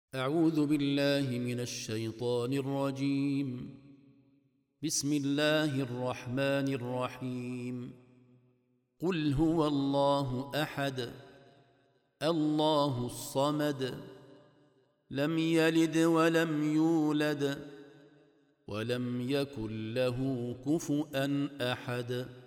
أعوذ بالله من الشيطان الرجيم. بسم الله الرحمن الرحيم. قل هو الله أحد الله الصمد لم يلد ولم يولد ولم يكن له كفؤا أحد.